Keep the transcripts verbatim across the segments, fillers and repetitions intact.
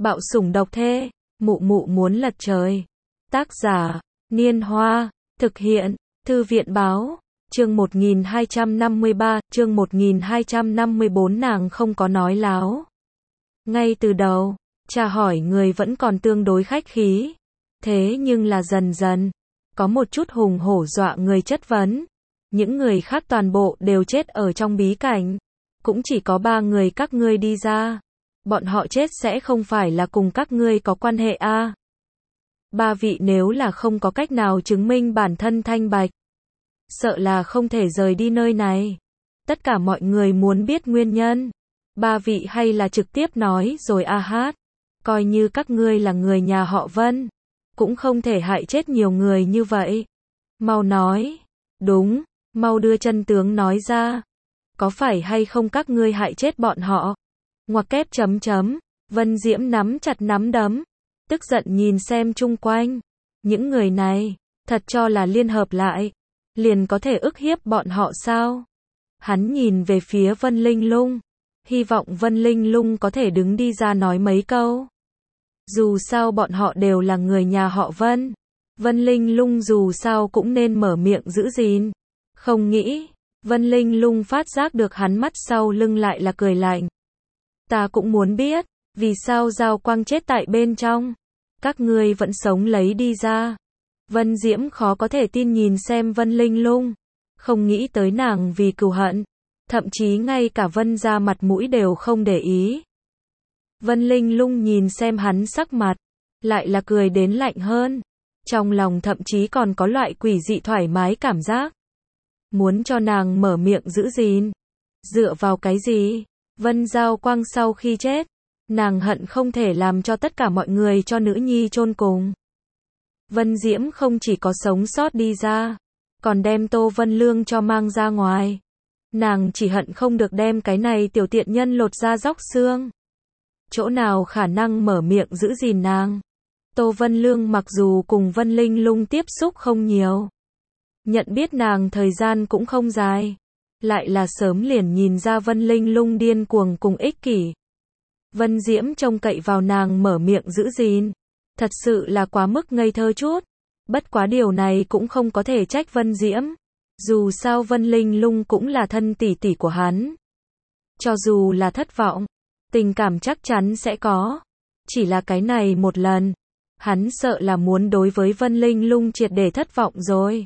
Bạo sủng độc thê, mụ mụ muốn lật trời. Tác giả, Niên Hoa, thực hiện, Thư viện báo, chương một nghìn hai trăm năm mươi ba, chương một nghìn hai trăm năm mươi bốn nàng không có nói láo. Ngay từ đầu, chào hỏi người vẫn còn tương đối khách khí. Thế nhưng là dần dần, có một chút hùng hổ dọa người chất vấn. Những người khác toàn bộ đều chết ở trong bí cảnh. Cũng chỉ có ba người các ngươi đi ra. Bọn họ chết sẽ không phải là cùng các ngươi có quan hệ a? À? Ba vị nếu là không có cách nào chứng minh bản thân thanh bạch, sợ là không thể rời đi nơi này. Tất cả mọi người muốn biết nguyên nhân. Ba vị hay là trực tiếp nói rồi a hát. Coi như các ngươi là người nhà họ Vân, cũng không thể hại chết nhiều người như vậy. Mau nói. Đúng, mau đưa chân tướng nói ra. Có phải hay không các ngươi hại chết bọn họ? Ngoặc kép chấm chấm. Vân Diễm nắm chặt nắm đấm, tức giận nhìn xem chung quanh. Những người này, thật cho là liên hợp lại, liền có thể ức hiếp bọn họ sao? Hắn nhìn về phía Vân Linh Lung, hy vọng Vân Linh Lung có thể đứng đi ra nói mấy câu. Dù sao bọn họ đều là người nhà họ Vân. Vân Linh Lung dù sao cũng nên mở miệng giữ gìn. Không nghĩ, Vân Linh Lung phát giác được hắn mắt sau lưng lại là cười lạnh. Ta cũng muốn biết, vì sao Giao Quang chết tại bên trong. Các ngươi vẫn sống lấy đi ra. Vân Diễm khó có thể tin nhìn xem Vân Linh Lung. Không nghĩ tới nàng vì cừu hận. Thậm chí ngay cả Vân gia mặt mũi đều không để ý. Vân Linh Lung nhìn xem hắn sắc mặt, lại là cười đến lạnh hơn. Trong lòng thậm chí còn có loại quỷ dị thoải mái cảm giác. Muốn cho nàng mở miệng giữ gìn. Dựa vào cái gì? Vân Giao Quang sau khi chết, nàng hận không thể làm cho tất cả mọi người cho nữ nhi chôn cùng. Vân Diễm không chỉ có sống sót đi ra, còn đem Tô Vân Lương cho mang ra ngoài. Nàng chỉ hận không được đem cái này tiểu tiện nhân lột da róc xương. Chỗ nào khả năng mở miệng giữ gìn nàng. Tô Vân Lương mặc dù cùng Vân Linh Lung tiếp xúc không nhiều, nhận biết nàng thời gian cũng không dài, lại là sớm liền nhìn ra Vân Linh Lung điên cuồng cùng ích kỷ. Vân Diễm trông cậy vào nàng mở miệng giữ gìn, thật sự là quá mức ngây thơ chút. Bất quá điều này cũng không có thể trách Vân Diễm. Dù sao Vân Linh Lung cũng là thân tỷ tỷ của hắn. Cho dù là thất vọng, tình cảm chắc chắn sẽ có. Chỉ là cái này một lần, hắn sợ là muốn đối với Vân Linh Lung triệt để thất vọng rồi.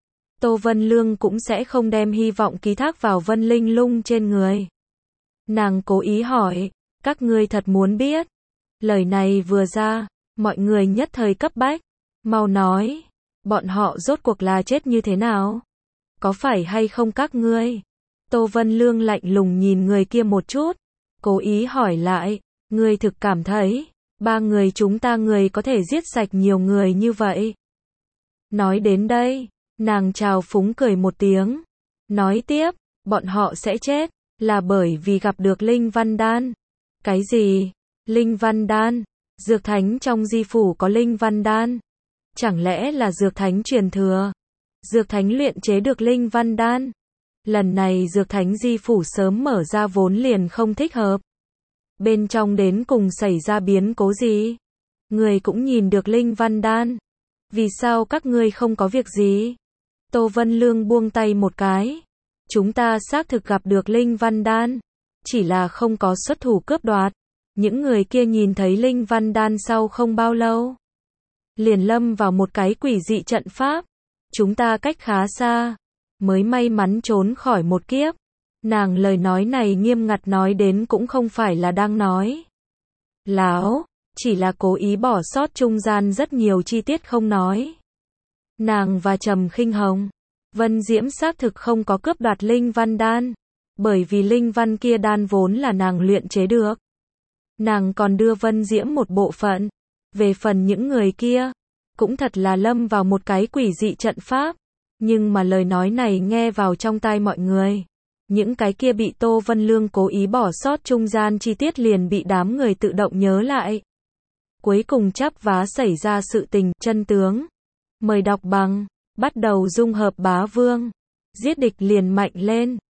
Tô Vân Lương cũng sẽ không đem hy vọng ký thác vào Vân Linh Lung trên người. Nàng cố ý hỏi, các ngươi thật muốn biết? Lời này vừa ra, mọi người nhất thời cấp bách. Mau nói, bọn họ rốt cuộc là chết như thế nào? Có phải hay không các ngươi? Tô Vân Lương lạnh lùng nhìn người kia một chút, cố ý hỏi lại, ngươi thực cảm thấy, ba người chúng ta người có thể giết sạch nhiều người như vậy? Nói đến đây, nàng trào phúng cười một tiếng, nói tiếp, bọn họ sẽ chết, là bởi vì gặp được Linh Văn Đan. Cái gì? Linh Văn Đan? Dược thánh trong di phủ có Linh Văn Đan? Chẳng lẽ là dược thánh truyền thừa? Dược thánh luyện chế được Linh Văn Đan? Lần này dược thánh di phủ sớm mở ra vốn liền không thích hợp. Bên trong đến cùng xảy ra biến cố gì? Người cũng nhìn được Linh Văn Đan. Vì sao các ngươi không có việc gì? Tô Vân Lương buông tay một cái. Chúng ta xác thực gặp được Linh Văn Đan, chỉ là không có xuất thủ cướp đoạt. Những người kia nhìn thấy Linh Văn Đan sau không bao lâu, liền lâm vào một cái quỷ dị trận pháp. Chúng ta cách khá xa, mới may mắn trốn khỏi một kiếp. Nàng lời nói này nghiêm ngặt nói đến cũng không phải là đang nói láo, chỉ là cố ý bỏ sót trung gian rất nhiều chi tiết không nói. Nàng và Trầm Khinh Hồng, Vân Diễm xác thực không có cướp đoạt Linh Văn Đan, bởi vì Linh Văn kia đan vốn là nàng luyện chế được. Nàng còn đưa Vân Diễm một bộ phận. Về phần những người kia, cũng thật là lâm vào một cái quỷ dị trận pháp. Nhưng mà lời nói này nghe vào trong tai mọi người. Những cái kia bị Tô Vân Lương cố ý bỏ sót trung gian chi tiết liền bị đám người tự động nhớ lại. Cuối cùng chắp vá xảy ra sự tình, chân tướng. Mời đọc bằng, bắt đầu dung hợp bá vương. Giết địch liền mạnh lên.